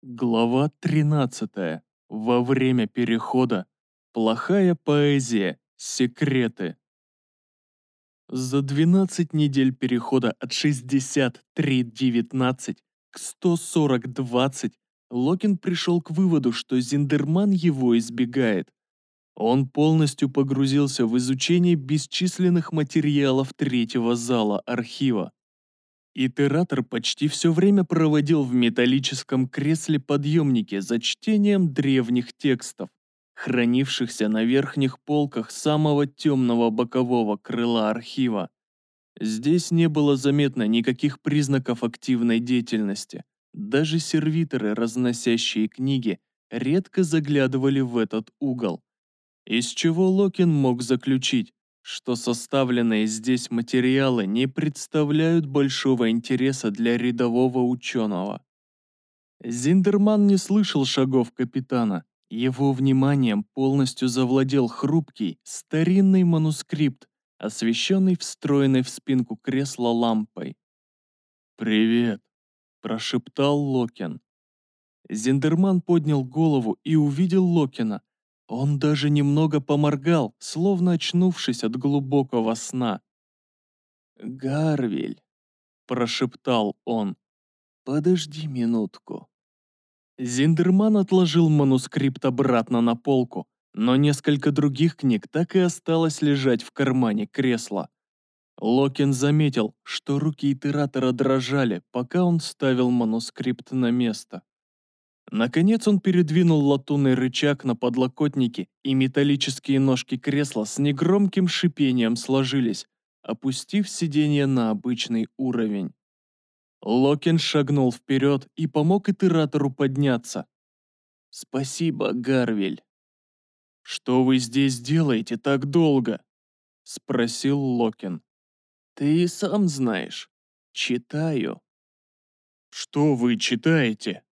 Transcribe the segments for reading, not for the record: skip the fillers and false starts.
Глава 13. Во время перехода. Плохая поэзия. Секреты. За 12 недель перехода от 63.19 к 140.20 Локин пришел к выводу, что Зиндерман его избегает. Он полностью погрузился в изучение бесчисленных материалов третьего зала архива. Итератор почти все время проводил в металлическом кресле-подъемнике за чтением древних текстов, хранившихся на верхних полках самого темного бокового крыла архива. Здесь не было заметно никаких признаков активной деятельности. Даже сервиторы, разносящие книги, редко заглядывали в этот угол. Из чего Локин мог заключить, что составленные здесь материалы не представляют большого интереса для рядового ученого. Зиндерман не слышал шагов капитана. Его вниманием полностью завладел хрупкий, старинный манускрипт, освещенный встроенной в спинку кресла лампой. «Привет», – прошептал Локин. Зиндерман поднял голову и увидел Локина. Он даже немного поморгал, словно очнувшись от глубокого сна. «Гарвиль», – прошептал он, – «подожди минутку». Зиндерман отложил манускрипт обратно на полку, но несколько других книг так и осталось лежать в кармане кресла. Локин заметил, что руки итератора дрожали, пока он ставил манускрипт на место. Наконец он передвинул латунный рычаг на подлокотнике, и металлические ножки кресла с негромким шипением сложились, опустив сиденье на обычный уровень. Локин шагнул вперед и помог итератору подняться. «Спасибо, Гарвиль». «Что вы здесь делаете так долго?» – спросил Локин. «Ты и сам знаешь. Читаю». «Что вы читаете?»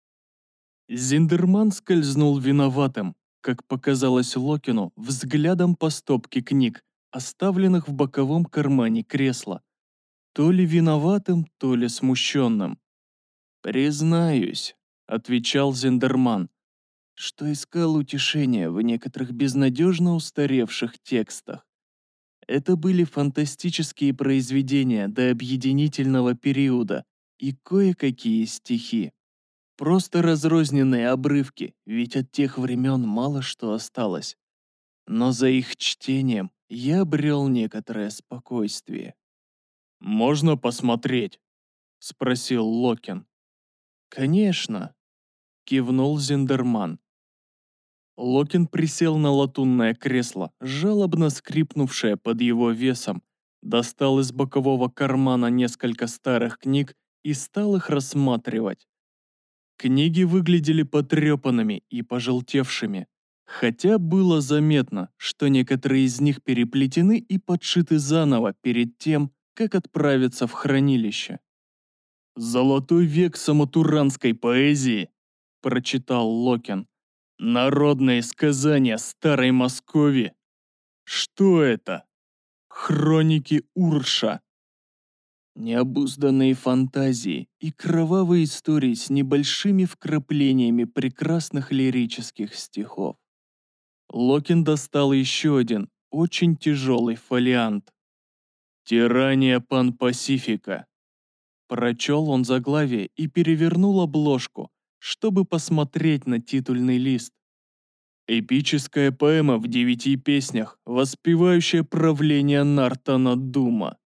Зиндерман скользнул виноватым, как показалось Локину, взглядом по стопке книг, оставленных в боковом кармане кресла. То ли виноватым, то ли смущенным. «Признаюсь», — отвечал Зиндерман, что искал утешения в некоторых безнадежно устаревших текстах. Это были фантастические произведения до объединительного периода и кое-какие стихи. Просто разрозненные обрывки, ведь от тех времен мало что осталось. Но за их чтением я обрел некоторое спокойствие. «Можно посмотреть?» – спросил Локин. «Конечно», – кивнул Зиндерман. Локин присел на латунное кресло, жалобно скрипнувшее под его весом, достал из бокового кармана несколько старых книг и стал их рассматривать. Книги выглядели потрепанными и пожелтевшими, хотя было заметно, что некоторые из них переплетены и подшиты заново перед тем, как отправиться в хранилище. «Золотой век самотуранской поэзии», – прочитал Локин. «Народные сказания старой Москвы». Что это? Хроники Урша. Необузданные фантазии и кровавые истории с небольшими вкраплениями прекрасных лирических стихов. Локин достал еще один, очень тяжелый фолиант. «Тирания Пан-Пасифика». Прочел он заглавие и перевернул обложку, чтобы посмотреть на титульный лист. Эпическая поэма в 9 песнях, воспевающая правление Нартана Дума.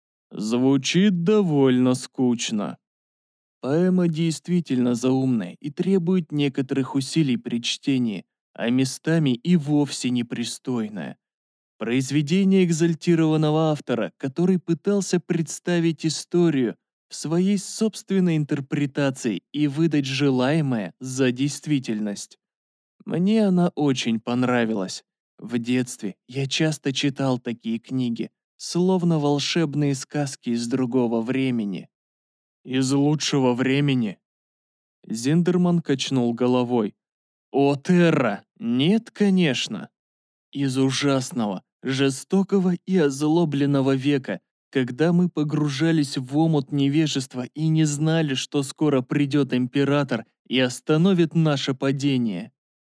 Звучит довольно скучно. Поэма действительно заумная и требует некоторых усилий при чтении, а местами и вовсе непристойная. Произведение экзальтированного автора, который пытался представить историю в своей собственной интерпретации и выдать желаемое за действительность. Мне она очень понравилась. В детстве я часто читал такие книги, словно волшебные сказки из другого времени. Из лучшего времени? Зиндерман качнул головой. О, Терра, нет, конечно. Из ужасного, жестокого и озлобленного века, когда мы погружались в омут невежества и не знали, что скоро придет император и остановит наше падение.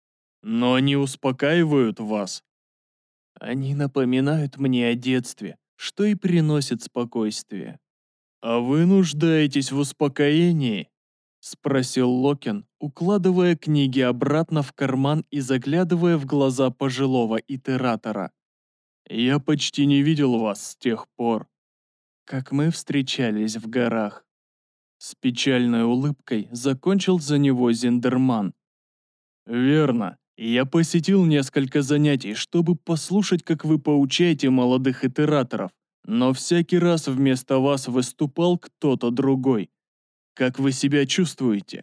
Но они успокаивают вас. Они напоминают мне о детстве, что и приносит спокойствие. «А вы нуждаетесь в успокоении?» — спросил Локин, укладывая книги обратно в карман и заглядывая в глаза пожилого итератора. «Я почти не видел вас с тех пор, как мы встречались в горах». С печальной улыбкой закончил за него Зиндерман. «Верно. Я посетил несколько занятий, чтобы послушать, как вы поучаете молодых итераторов, но всякий раз вместо вас выступал кто-то другой. Как вы себя чувствуете?»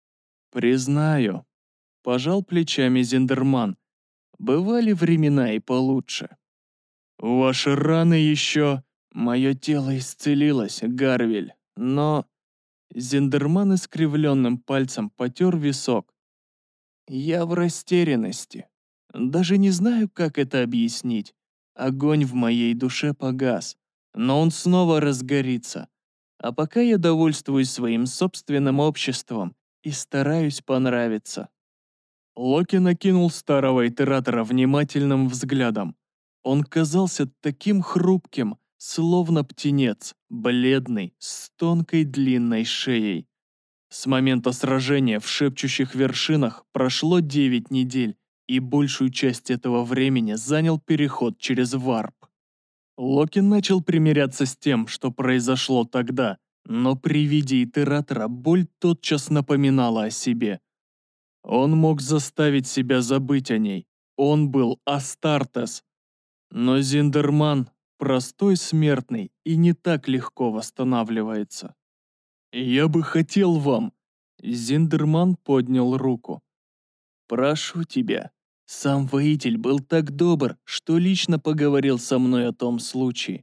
«Признаю», — пожал плечами Зиндерман, — «бывали времена и получше». «Ваши раны еще...» «Мое тело исцелилось, Гарвель, но...» Зиндерман искривленным пальцем потер висок. «Я в растерянности. Даже не знаю, как это объяснить. Огонь в моей душе погас, но он снова разгорится. А пока я довольствуюсь своим собственным обществом и стараюсь понравиться». Локи накинул старого итератора внимательным взглядом. Он казался таким хрупким, словно птенец, бледный, с тонкой длинной шеей. С момента сражения в шепчущих вершинах прошло 9 недель, и большую часть этого времени занял переход через варп. Локи начал примиряться с тем, что произошло тогда, но при виде итератора боль тотчас напоминала о себе. Он мог заставить себя забыть о ней. Он был Астартес. Но Зиндерман – простой смертный и не так легко восстанавливается. «Я бы хотел вам...» Зиндерман поднял руку. «Прошу тебя. Сам воитель был так добр, что лично поговорил со мной о том случае.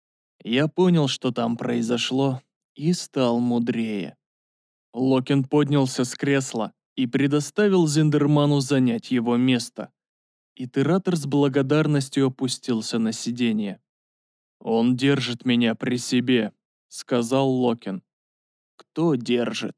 Я понял, что там произошло, и стал мудрее». Локин поднялся с кресла и предоставил Зиндерману занять его место. Итератор с благодарностью опустился на сиденье. «Он держит меня при себе», — сказал Локин. «Кто держит?»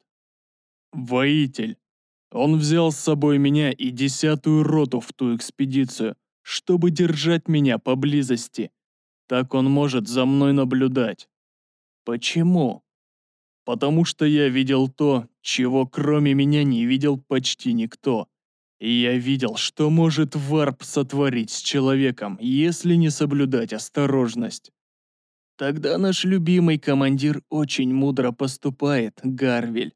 «Воитель. Он взял с собой меня и 10-ю роту в ту экспедицию, чтобы держать меня поблизости. Так он может за мной наблюдать». «Почему?» «Потому что я видел то, чего кроме меня не видел почти никто. И я видел, что может варп сотворить с человеком, если не соблюдать осторожность». «Тогда наш любимый командир очень мудро поступает, Гарвель.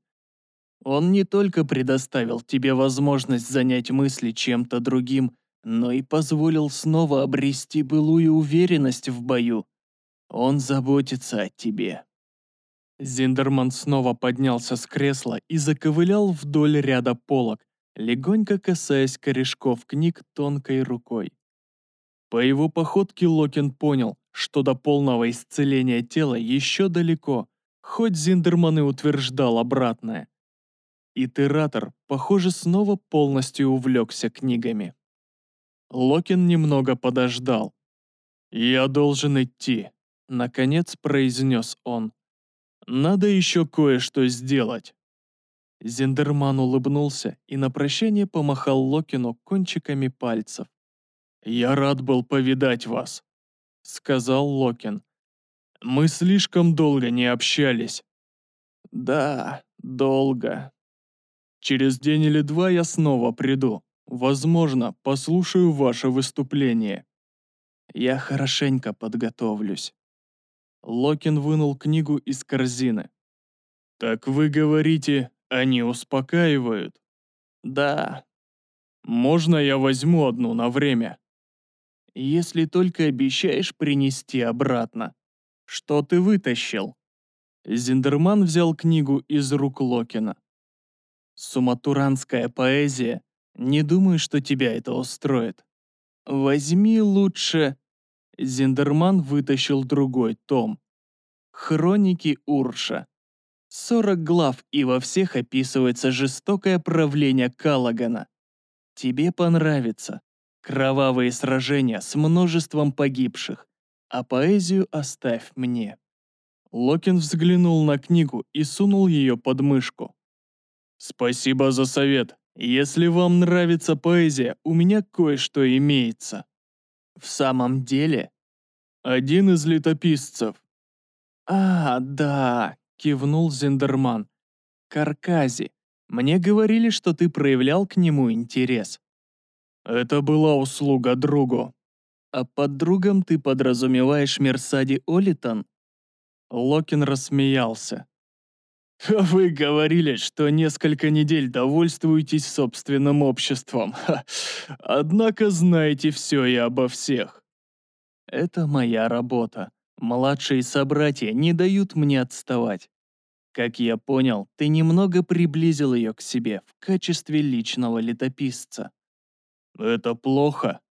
Он не только предоставил тебе возможность занять мысли чем-то другим, но и позволил снова обрести былую уверенность в бою. Он заботится о тебе». Зиндерман снова поднялся с кресла и заковылял вдоль ряда полок, легонько касаясь корешков книг тонкой рукой. По его походке Локин понял, что до полного исцеления тела еще далеко, хоть Зиндерман и утверждал обратное. Итератор, похоже, снова полностью увлекся книгами. Локин немного подождал. «Я должен идти», — наконец произнес он. «Надо еще кое-что сделать». Зиндерман улыбнулся и на прощание помахал Локину кончиками пальцев. «Я рад был повидать вас», — сказал Локин. «Мы слишком долго не общались». «Да, долго. Через день или два я снова приду. Возможно, послушаю ваше выступление. Я хорошенько подготовлюсь». Локин вынул книгу из корзины. «Так вы говорите, они успокаивают?» «Да». «Можно я возьму одну на время?» «Если только обещаешь принести обратно. Что ты вытащил?» Зиндерман взял книгу из рук Локина. «Суматуранская поэзия. Не думаю, что тебя это устроит. Возьми лучше...» Зиндерман вытащил другой том. «Хроники Урша. 40 глав, и во всех описывается жестокое правление Каллагана. Тебе понравится. Кровавые сражения с множеством погибших. А поэзию оставь мне». Локин взглянул на книгу и сунул ее под мышку. Спасибо за совет. Если вам нравится поэзия, у меня кое-что имеется. В самом деле? Один из летописцев. Да, кивнул Зиндерман. Каркази. Мне говорили, что ты проявлял к нему интерес. Это была услуга другу. А под другом ты подразумеваешь Мерсади Олитон? Локин рассмеялся. Вы говорили, что несколько недель довольствуетесь собственным обществом. Однако знаете все и обо всех. Это моя работа. Младшие собратья не дают мне отставать. Как я понял, ты немного приблизил ее к себе в качестве личного летописца. Это плохо?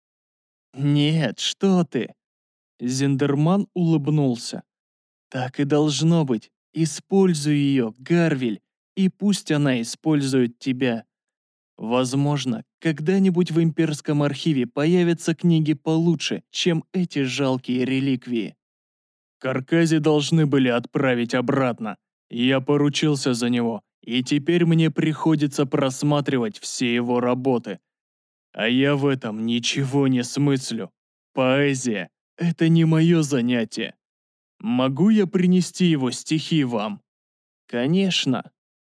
Нет, что ты. Зиндерман улыбнулся. Так и должно быть. Используй ее, Гарвиль, и пусть она использует тебя. Возможно, когда-нибудь в имперском архиве появятся книги получше, чем эти жалкие реликвии. Каркази должны были отправить обратно. Я поручился за него, и теперь мне приходится просматривать все его работы. А я в этом ничего не смыслю. Поэзия — это не мое занятие. Могу я принести его стихи вам? Конечно.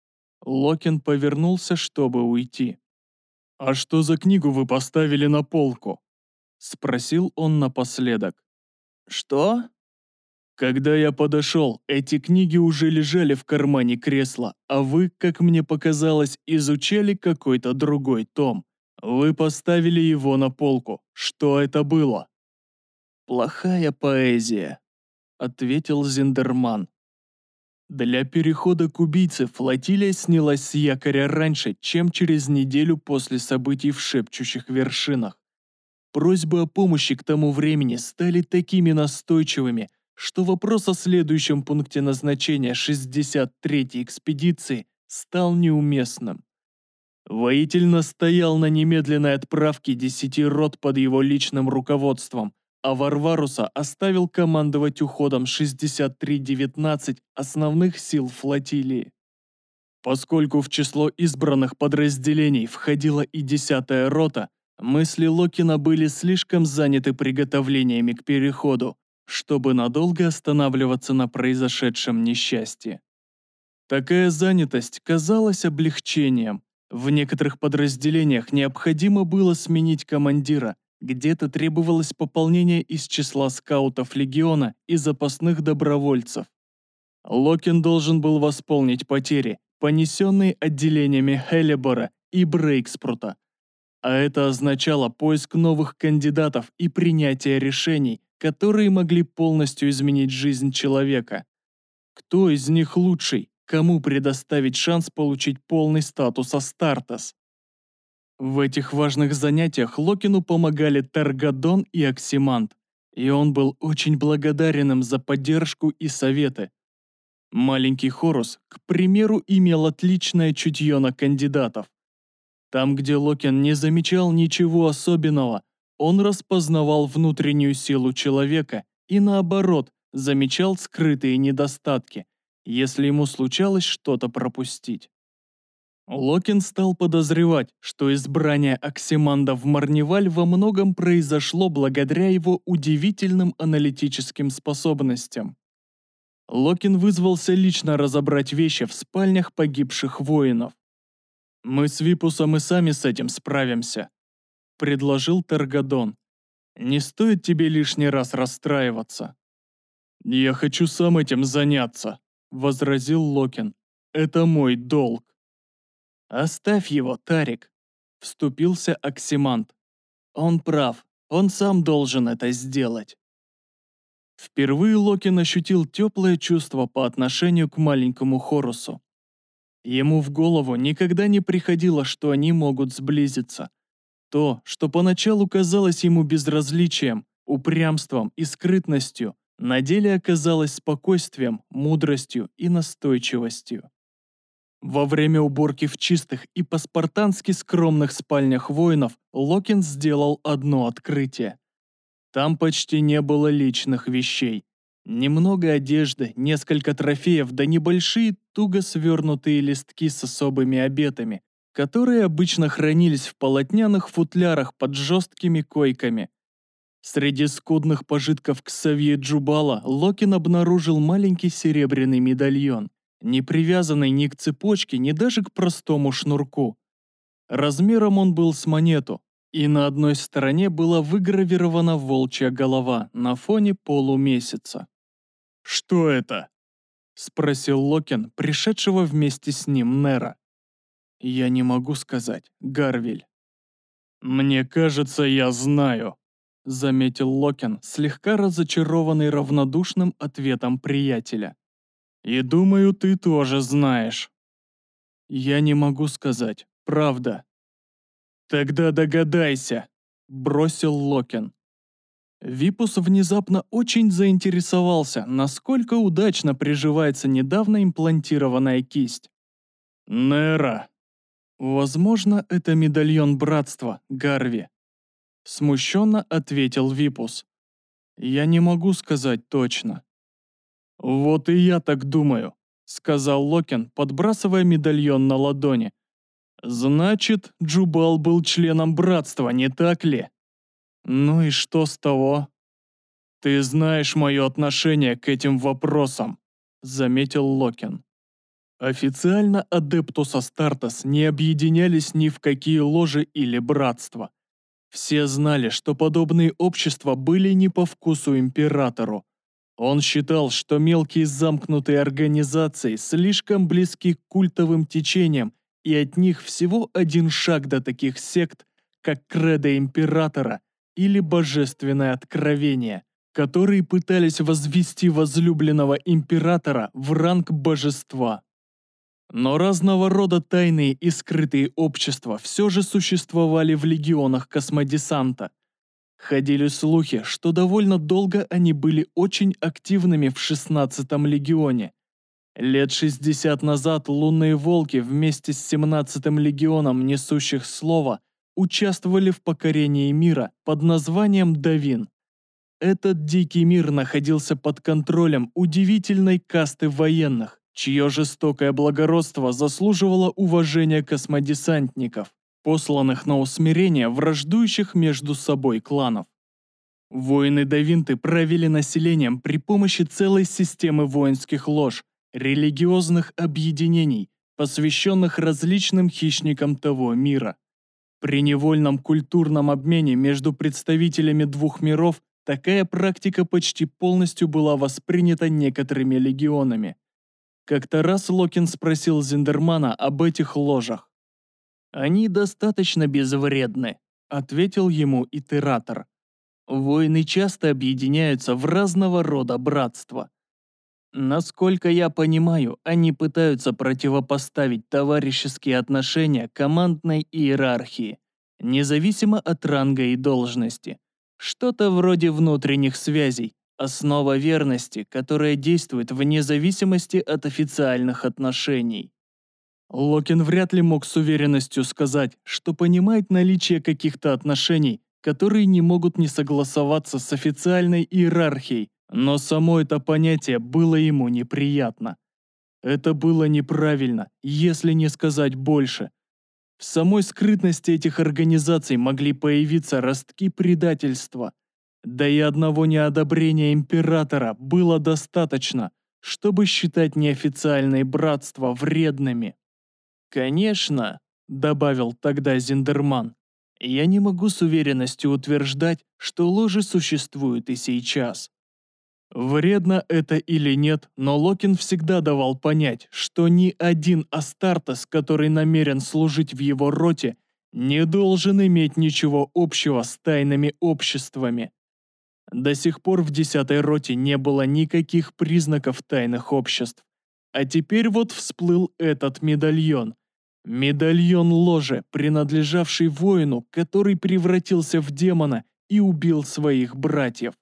Локин повернулся, чтобы уйти. А что за книгу вы поставили на полку? Спросил он напоследок. Что? Когда я подошел, эти книги уже лежали в кармане кресла, а вы, как мне показалось, изучали какой-то другой том. Вы поставили его на полку. Что это было? Плохая поэзия, ответил Зиндерман. Для перехода к убийце флотилия снялась с якоря раньше, чем через неделю после событий в шепчущих вершинах. Просьбы о помощи к тому времени стали такими настойчивыми, что вопрос о следующем пункте назначения 63-й экспедиции стал неуместным. Воитель настоял на немедленной отправке 10 рот под его личным руководством, а Варваруса оставил командовать уходом 63-19 основных сил флотилии. Поскольку в число избранных подразделений входила и 10-я рота, мысли Локина были слишком заняты приготовлениями к переходу, чтобы надолго останавливаться на произошедшем несчастье. Такая занятость казалась облегчением. В некоторых подразделениях необходимо было сменить командира, где-то требовалось пополнение из числа скаутов легиона и запасных добровольцев. Локин должен был восполнить потери, понесенные отделениями Хеллебора и Брейкспрута. А это означало поиск новых кандидатов и принятие решений, которые могли полностью изменить жизнь человека. Кто из них лучший? Кому предоставить шанс получить полный статус Астартес? В этих важных занятиях Локину помогали Таргадон и Оксимант, и он был очень благодарен им за поддержку и советы. Маленький Хорус, к примеру, имел отличное чутье на кандидатов. Там, где Локин не замечал ничего особенного, он распознавал внутреннюю силу человека и, наоборот, замечал скрытые недостатки, если ему случалось что-то пропустить. Локин стал подозревать, что избрание Оксиманда в Марниваль во многом произошло благодаря его удивительным аналитическим способностям. Локин вызвался лично разобрать вещи в спальнях погибших воинов. «Мы с Випусом и сами с этим справимся», — предложил Таргадон. «Не стоит тебе лишний раз расстраиваться». «Я хочу сам этим заняться», — возразил Локин. «Это мой долг». «Оставь его, Тарик», — вступился Оксимант. «Он прав, он сам должен это сделать». Впервые Локин ощутил теплое чувство по отношению к маленькому Хорусу. Ему в голову никогда не приходило, что они могут сблизиться. То, что поначалу казалось ему безразличием, упрямством и скрытностью, на деле оказалось спокойствием, мудростью и настойчивостью. Во время уборки в чистых и по-спартански скромных спальнях воинов Локин сделал одно открытие. Там почти не было личных вещей. Немного одежды, несколько трофеев, да небольшие туго свернутые листки с особыми обетами, которые обычно хранились в полотняных футлярах под жесткими койками. Среди скудных пожитков Ксавье Джубала Локин обнаружил маленький серебряный медальон, не привязанный ни к цепочке, ни даже к простому шнурку. Размером он был с монету, и на одной стороне была выгравирована волчья голова на фоне полумесяца. «Что это?» — спросил Локин, пришедшего вместе с ним Нера. «Я не могу сказать, Гарвиль». «Мне кажется, я знаю», — заметил Локин, слегка разочарованный равнодушным ответом приятеля. «И думаю, ты тоже знаешь». «Я не могу сказать, правда». «Тогда догадайся», — бросил Локин. Випус внезапно очень заинтересовался, насколько удачно приживается недавно имплантированная кисть. «Нера». «Возможно, это медальон братства, Гарви», — смущенно ответил Випус. «Я не могу сказать точно». «Вот и я так думаю», — сказал Локин, подбрасывая медальон на ладони. «Значит, Джубал был членом братства, не так ли?» «Ну и что с того?» «Ты знаешь мое отношение к этим вопросам», — заметил Локин. Официально Адептус Астартес не объединялись ни в какие ложи или братства. Все знали, что подобные общества были не по вкусу императору. Он считал, что мелкие замкнутые организации слишком близки к культовым течениям, и от них всего один шаг до таких сект, как Кредо Императора или Божественное Откровение, которые пытались возвести возлюбленного императора в ранг божества. Но разного рода тайные и скрытые общества все же существовали в легионах космодесанта. Ходили слухи, что довольно долго они были очень активными в 16-м легионе. Лет 60 назад лунные волки вместе с 17-м легионом несущих слово участвовали в покорении мира под названием Давин. Этот дикий мир находился под контролем удивительной касты военных, чье жестокое благородство заслуживало уважения космодесантников, посланных на усмирение враждующих между собой кланов. Воины-давинты правили населением при помощи целой системы воинских лож, религиозных объединений, посвященных различным хищникам того мира. При невольном культурном обмене между представителями двух миров такая практика почти полностью была воспринята некоторыми легионами. Как-то раз Локин спросил Зиндермана об этих ложах. «Они достаточно безвредны», — ответил ему итератор. «Воины часто объединяются в разного рода братства. Насколько я понимаю, они пытаются противопоставить товарищеские отношения командной иерархии, независимо от ранга и должности. Что-то вроде внутренних связей, основа верности, которая действует вне зависимости от официальных отношений». Локин вряд ли мог с уверенностью сказать, что понимает наличие каких-то отношений, которые не могут не согласоваться с официальной иерархией, но само это понятие было ему неприятно. Это было неправильно, если не сказать больше. В самой скрытности этих организаций могли появиться ростки предательства. Да и одного неодобрения императора было достаточно, чтобы считать неофициальные братства вредными. «Конечно», — добавил тогда Зиндерман, — «я не могу с уверенностью утверждать, что ложи существуют и сейчас». Вредно это или нет, но Локин всегда давал понять, что ни один Астартес, который намерен служить в его роте, не должен иметь ничего общего с тайными обществами. До сих пор в 10-й роте не было никаких признаков тайных обществ. А теперь вот всплыл этот медальон. Медальон ложи, принадлежавший воину, который превратился в демона и убил своих братьев.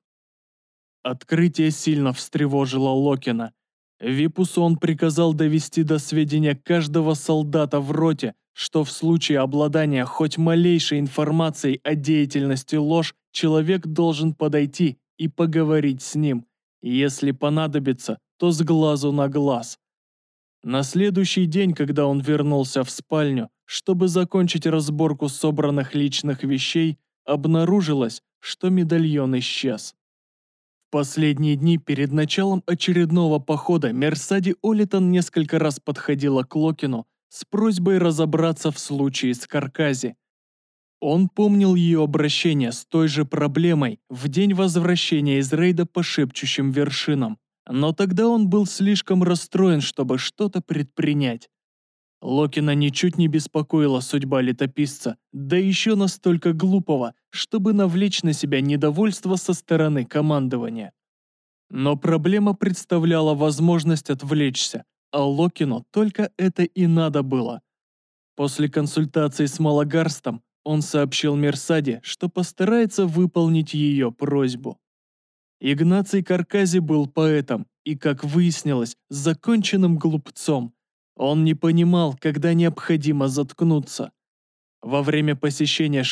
Открытие сильно встревожило Локина. Випусу он приказал довести до сведения каждого солдата в роте, что в случае обладания хоть малейшей информацией о деятельности лож человек должен подойти и поговорить с ним, Если понадобится, то с глазу на глаз. На следующий день, когда он вернулся в спальню, чтобы закончить разборку собранных личных вещей, обнаружилось, что медальон исчез. В последние дни перед началом очередного похода Мерсади Олитон несколько раз подходила к Локину с просьбой разобраться в случае с Каркази. Он помнил ее обращение с той же проблемой в день возвращения из рейда по шепчущим вершинам, но тогда он был слишком расстроен, чтобы что-то предпринять. Локина ничуть не беспокоила судьба летописца, да еще настолько глупого, чтобы навлечь на себя недовольство со стороны командования. Но проблема представляла возможность отвлечься, а Локину только это и надо было. После консультации с Малагарстом он сообщил Мерсаде, что постарается выполнить ее просьбу. Игнаций Каркази был поэтом и, как выяснилось, законченным глупцом. Он не понимал, когда необходимо заткнуться. Во время посещения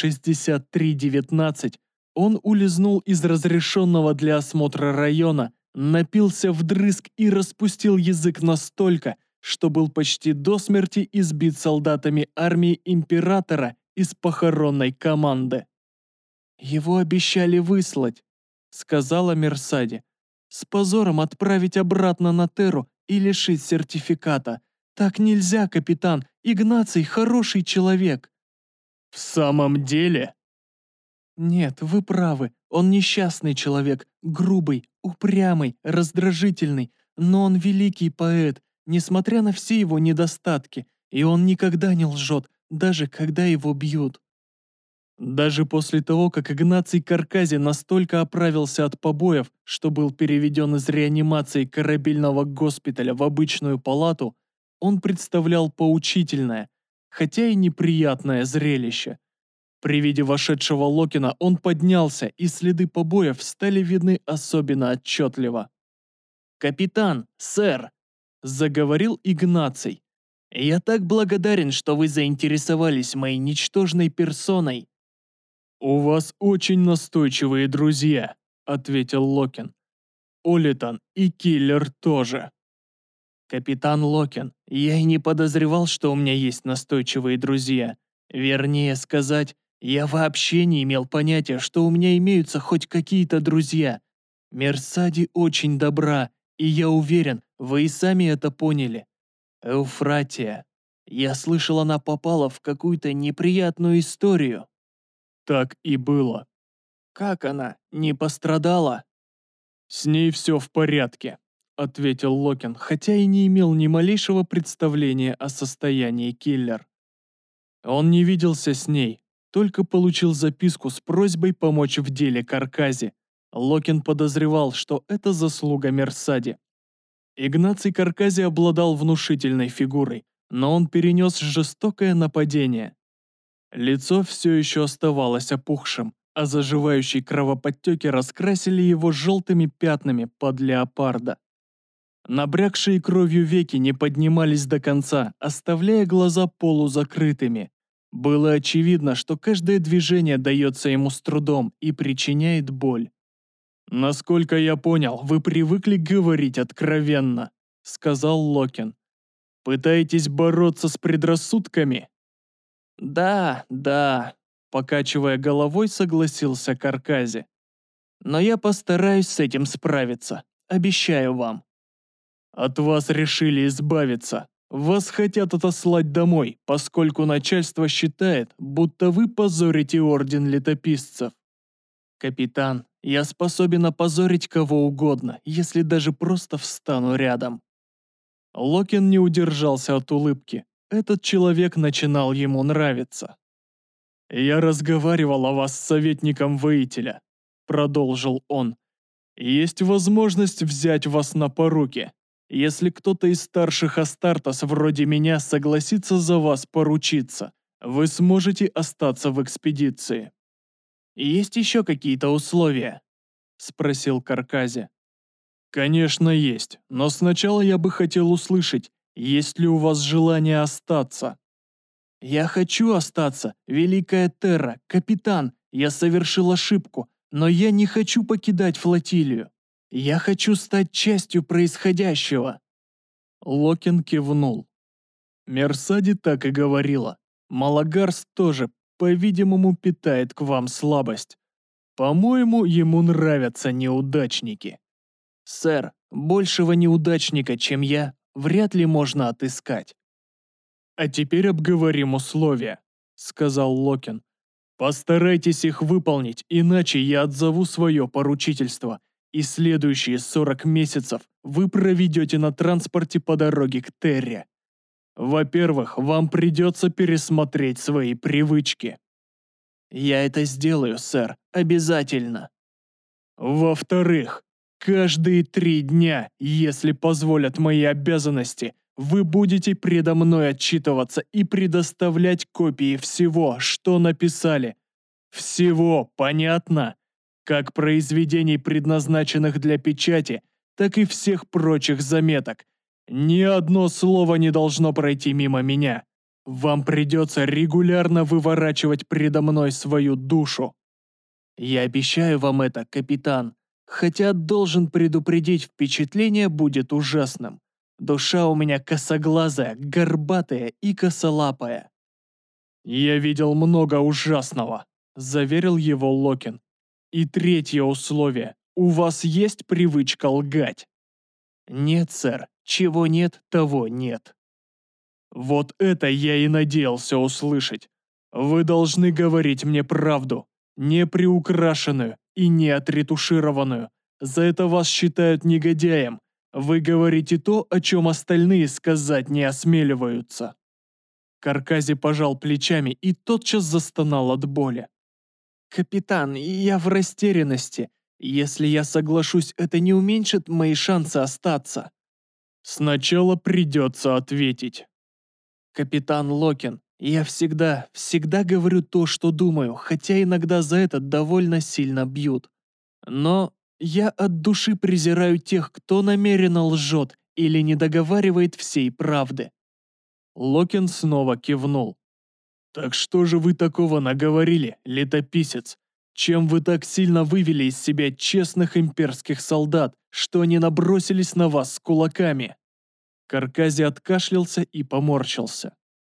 6319 он улизнул из разрешенного для осмотра района, напился вдрызг и распустил язык настолько, что был почти до смерти избит солдатами армии императора из похоронной команды. «Его обещали выслать», — сказала Мерсади. «С позором отправить обратно на Терру и лишить сертификата. Так нельзя, капитан. Игнаций хороший человек». «В самом деле?» «Нет, вы правы. Он несчастный человек, грубый, упрямый, раздражительный. Но он великий поэт, несмотря на все его недостатки. И он никогда не лжет, даже когда его бьют». Даже после того, как Игнаций Каркази настолько оправился от побоев, что был переведен из реанимации корабельного госпиталя в обычную палату, он представлял поучительное, хотя и неприятное зрелище. При виде вошедшего Локина он поднялся, и следы побоев стали видны особенно отчетливо. «Капитан, сэр!» – заговорил Игнаций. «Я так благодарен, что вы заинтересовались моей ничтожной персоной». «У вас очень настойчивые друзья», — ответил Локин. «Олитон и Киллер тоже». «Капитан Локин, я и не подозревал, что у меня есть настойчивые друзья. Вернее сказать, я вообще не имел понятия, что у меня имеются хоть какие-то друзья. Мерсади очень добра, и я уверен, вы и сами это поняли. Эуфратия. Я слышал, она попала в какую-то неприятную историю». Так и было. «Как она? Не пострадала?» «С ней все в порядке», — ответил Локин, хотя и не имел ни малейшего представления о состоянии Киллер. Он не виделся с ней, только получил записку с просьбой помочь в деле Каркази. Локин подозревал, что это заслуга Мерсади. Игнаций Каркази обладал внушительной фигурой, но он перенес жестокое нападение. Лицо все еще оставалось опухшим, а заживающие кровоподтеки раскрасили его желтыми пятнами под леопарда. Набрякшие кровью веки не поднимались до конца, оставляя глаза полузакрытыми. Было очевидно, что каждое движение дается ему с трудом и причиняет боль. «Насколько я понял, вы привыкли говорить откровенно», — сказал Локин. «Пытаетесь бороться с предрассудками?» «Да, да», — покачивая головой, согласился Каркази. «Но я постараюсь с этим справиться, обещаю вам». «От вас решили избавиться. Вас хотят отослать домой, поскольку начальство считает, будто вы позорите орден летописцев». «Капитан, я способен опозорить кого угодно, если даже просто встану рядом». Локин не удержался от улыбки. Этот человек начинал ему нравиться. «Я разговаривал о вас с советником воителя», — продолжил он. «Есть возможность взять вас на поруки, если кто-то из старших Астартес вроде меня согласится за вас поручиться. Вы сможете остаться в экспедиции». «Есть еще какие-то условия?» — спросил Каркази. «Конечно есть, но сначала я бы хотел услышать, есть ли у вас желание остаться?» «Я хочу остаться, Великая Терра, капитан, я совершил ошибку, но я не хочу покидать флотилию». Я хочу стать частью происходящего». Локин кивнул. Мерсади так и говорила. Малагарс тоже, по-видимому, питает к вам слабость. По-моему, ему нравятся неудачники. Сэр, большего неудачника, чем я, вряд ли можно отыскать. А теперь обговорим условия, сказал Локин. Постарайтесь их выполнить, иначе я отзову свое поручительство, и следующие 40 месяцев вы проведете на транспорте по дороге к Терре. Во-первых, вам придется пересмотреть свои привычки. Я это сделаю, сэр, обязательно. Во-вторых, каждые 3 дня, если позволят мои обязанности, вы будете предо мной отчитываться и предоставлять копии всего, что написали. Всего, понятно? Как произведений, предназначенных для печати, так и всех прочих заметок. Ни одно слово не должно пройти мимо меня. Вам придется регулярно выворачивать предо мной свою душу. Я обещаю вам это, капитан, хотя должен предупредить, впечатление будет ужасным. Душа у меня косоглазая, горбатая и косолапая. Я видел много ужасного, заверил его Локин. И третье условие. У вас есть привычка лгать? Нет, сэр. Чего нет, того нет. Вот это я и надеялся услышать. Вы должны говорить мне правду, не приукрашенную и не отретушированную. За это вас считают негодяем. Вы говорите то, о чем остальные сказать не осмеливаются. Каркази пожал плечами и тотчас застонал от боли. «Капитан, я в растерянности. Если я соглашусь, это не уменьшит мои шансы остаться». «Сначала придется ответить». «Капитан Локин, я всегда говорю то, что думаю, хотя иногда за это довольно сильно бьют. Но я от души презираю тех, кто намеренно лжет или не договаривает всей правды». Локин снова кивнул. «Так что же вы такого наговорили, летописец? Чем вы так сильно вывели из себя честных имперских солдат, что они набросились на вас с кулаками?» Каркази откашлялся и поморщился.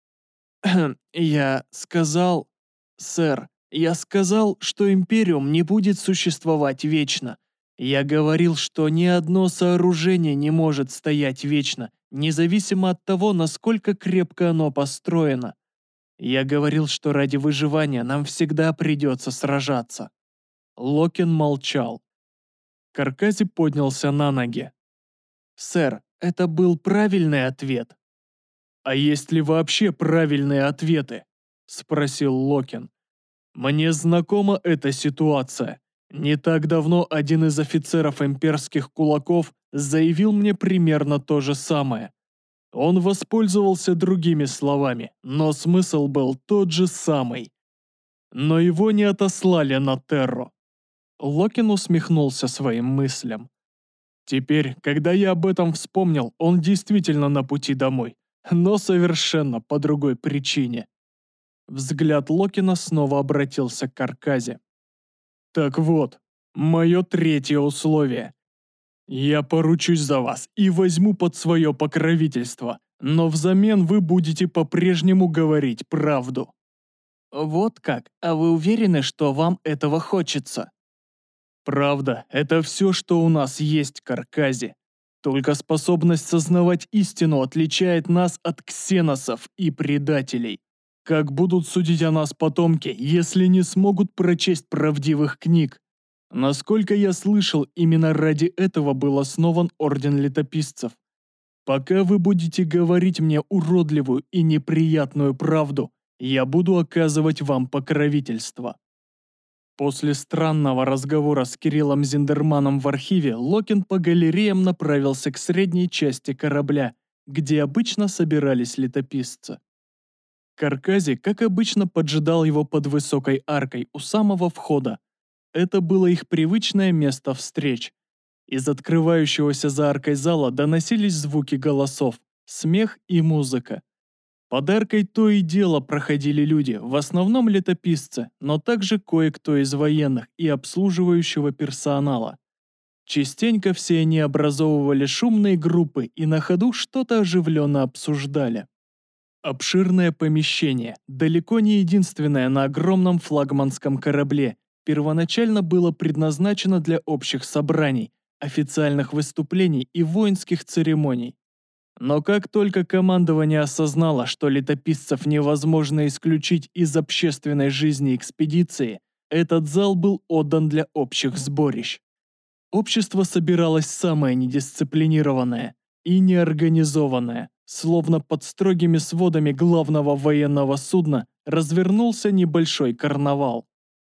«Я сказал, сэр, я сказал, что Империум не будет существовать вечно. Я говорил, что ни одно сооружение не может стоять вечно, независимо от того, насколько крепко оно построено. Я говорил, что ради выживания нам всегда придется сражаться». Локин молчал. Каркази поднялся на ноги. «Сэр, это был правильный ответ». «А есть ли вообще правильные ответы?» – спросил Локин. «Мне знакома эта ситуация. Не так давно один из офицеров имперских кулаков заявил мне примерно то же самое. Он воспользовался другими словами, но смысл был тот же самый. Но его не отослали на Терру». Локин усмехнулся своим мыслям. Теперь, когда я об этом вспомнил, он действительно на пути домой, но совершенно по другой причине. Взгляд Локина снова обратился к Каркази. «Так вот, мое третье условие. Я поручусь за вас и возьму под свое покровительство, но взамен вы будете по-прежнему говорить правду». «Вот как? А вы уверены, что вам этого хочется?» «Правда, это все, что у нас есть, Каркази. Только способность сознавать истину отличает нас от ксеносов и предателей. Как будут судить о нас потомки, если не смогут прочесть правдивых книг? Насколько я слышал, именно ради этого был основан Орден Летописцев. Пока вы будете говорить мне уродливую и неприятную правду, я буду оказывать вам покровительство». После странного разговора с Кириллом Зиндерманом в архиве, Локин по галереям направился к средней части корабля, где обычно собирались летописцы. Каркази, как обычно, поджидал его под высокой аркой у самого входа. Это было их привычное место встреч. Из открывающегося за аркой зала доносились звуки голосов, смех и музыка. Под аркой то и дело проходили люди, в основном летописцы, но также кое-кто из военных и обслуживающего персонала. Частенько все они образовывали шумные группы и на ходу что-то оживленно обсуждали. Обширное помещение, далеко не единственное на огромном флагманском корабле, первоначально было предназначено для общих собраний, официальных выступлений и воинских церемоний. Но как только командование осознало, что летописцев невозможно исключить из общественной жизни экспедиции, этот зал был отдан для общих сборищ. Общество собиралось самое недисциплинированное и неорганизованное, словно под строгими сводами главного военного судна развернулся небольшой карнавал.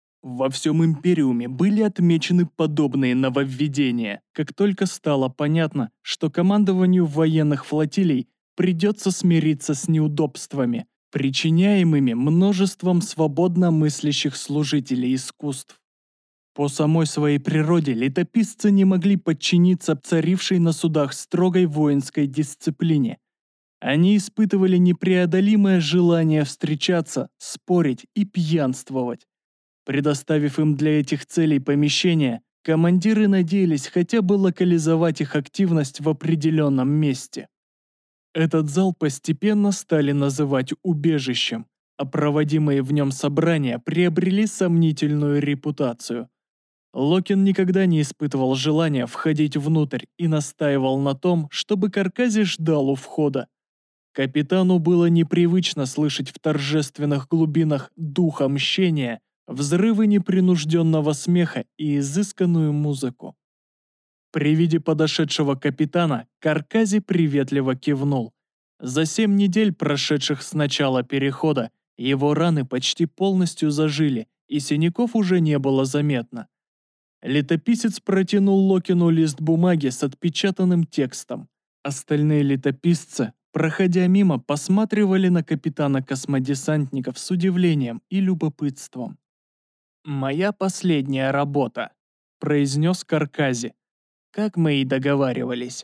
Во всем Империуме были отмечены подобные нововведения, как только стало понятно, что командованию военных флотилий придется смириться с неудобствами, причиняемыми множеством свободно мыслящих служителей искусств. По самой своей природе летописцы не могли подчиниться царившей на судах строгой воинской дисциплине. Они испытывали непреодолимое желание встречаться, спорить и пьянствовать. Предоставив им для этих целей помещения, командиры надеялись хотя бы локализовать их активность в определенном месте. Этот зал постепенно стали называть убежищем, а проводимые в нем собрания приобрели сомнительную репутацию. Локин никогда не испытывал желания входить внутрь и настаивал на том, чтобы Каркази ждал у входа. Капитану было непривычно слышать в торжественных глубинах духа мщения взрывы непринужденного смеха и изысканную музыку. При виде подошедшего капитана Каркази приветливо кивнул. За 7 недель, прошедших с начала перехода, его раны почти полностью зажили, и синяков уже не было заметно. Летописец протянул Локину лист бумаги с отпечатанным текстом. Остальные летописцы, проходя мимо, посматривали на капитана космодесантников с удивлением и любопытством. «Моя последняя работа», — произнес Каркази, как мы и договаривались.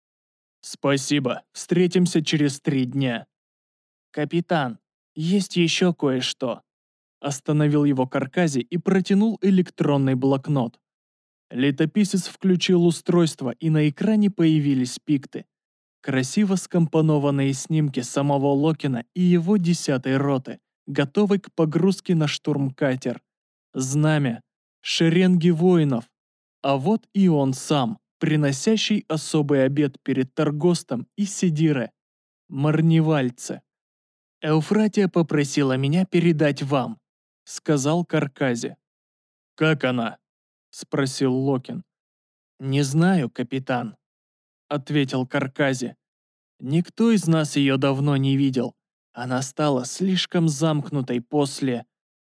«Спасибо, встретимся через 3 дня». «Капитан, есть еще кое-что», — остановил его Каркази и протянул электронный блокнот. Летописец включил устройство, и на экране появились пикты. Красиво скомпонованные снимки самого Локина и его 10-й роты, готовой к погрузке на штурмкатер. Знамя, шеренги воинов, а вот и он сам, приносящий особый обед перед Таргостом и Сидире, марневальцы. «Эуфратия попросила меня передать вам», — сказал Каркази. «Как она?» — спросил Локин. «Не знаю, капитан», — ответил Каркази. «Никто из нас ее давно не видел. Она стала слишком замкнутой после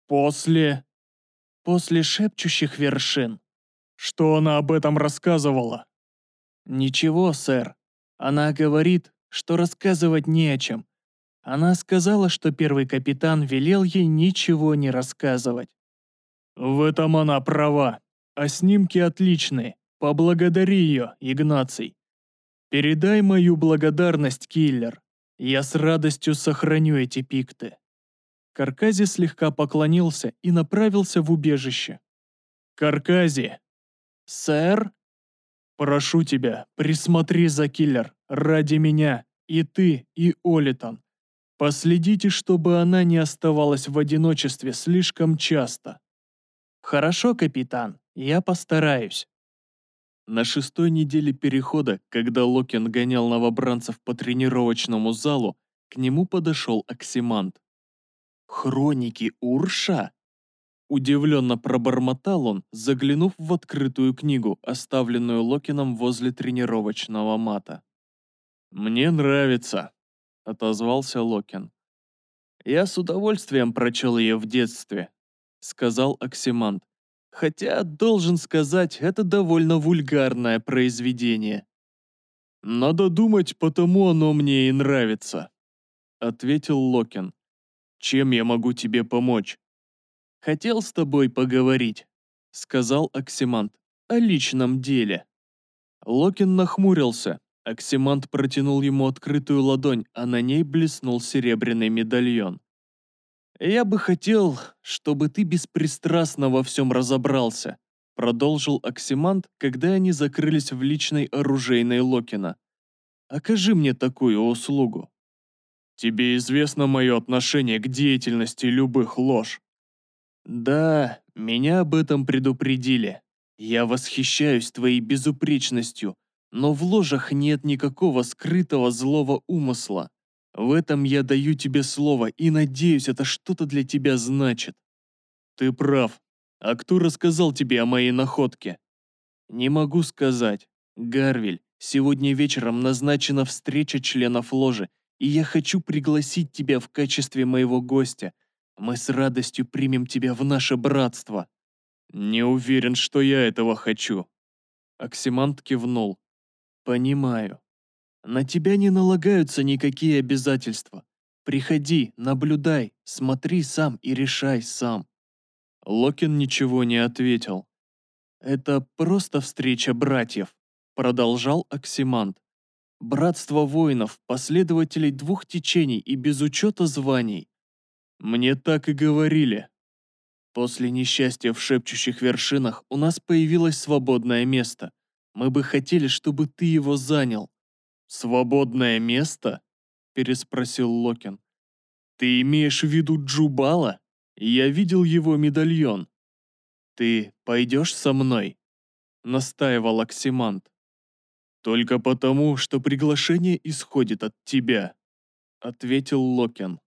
шепчущих вершин». «Что она об этом рассказывала?» «Ничего, сэр. Она говорит, что рассказывать не о чем. Она сказала, что первый капитан велел ей ничего не рассказывать». «В этом она права. А снимки отличные. Поблагодари ее, Игнаций. «Передай мою благодарность, киллер. Я с радостью сохраню эти пикты». Каркази слегка поклонился и направился в убежище. «Каркази!» «Сэр?» «Прошу тебя, присмотри за киллер, ради меня, и ты, и Олитон. Последите, чтобы она не оставалась в одиночестве слишком часто». «Хорошо, капитан, я постараюсь». На 6-й неделе перехода, когда Локин гонял новобранцев по тренировочному залу, к нему подошел Оксимант. «Хроники Урша?» Удивленно пробормотал он, заглянув в открытую книгу, оставленную Локином возле тренировочного мата. «Мне нравится», — отозвался Локин. «Я с удовольствием прочел ее в детстве», — сказал Оксимант. «Хотя, должен сказать, это довольно вульгарное произведение». «Надо думать, потому оно мне и нравится», — ответил Локин. «Чем я могу тебе помочь?» «Хотел с тобой поговорить», — сказал Оксимант, — «о личном деле». Локин нахмурился. Оксимант протянул ему открытую ладонь, а на ней блеснул серебряный медальон. «Я бы хотел, чтобы ты беспристрастно во всем разобрался», продолжил Оксимант, когда они закрылись в личной оружейной Локина. Окажи мне такую услугу. Тебе известно мое отношение к деятельности любых лож. Да, меня об этом предупредили. Я восхищаюсь твоей безупречностью, но в ложах нет никакого скрытого злого умысла. В этом я даю тебе слово и надеюсь, это что-то для тебя значит. Ты прав. А кто рассказал тебе о моей находке? Не могу сказать. Гарвиль, сегодня вечером назначена встреча членов ложи, и я хочу пригласить тебя в качестве моего гостя. Мы с радостью примем тебя в наше братство. Не уверен, что я этого хочу. Оксимант кивнул. Понимаю. На тебя не налагаются никакие обязательства. Приходи, наблюдай, смотри сам и решай сам. Локин ничего не ответил. «Это просто встреча братьев», — продолжал Оксимант. «Братство воинов, последователей двух течений и без учета званий». «Мне так и говорили». «После несчастья в шепчущих вершинах у нас появилось свободное место. Мы бы хотели, чтобы ты его занял». «Свободное место?» — переспросил Локин. «Ты имеешь в виду Джубала? Я видел его медальон». «Ты пойдешь со мной?» — настаивал Оксимант. «Только потому, что приглашение исходит от тебя», — ответил Локин.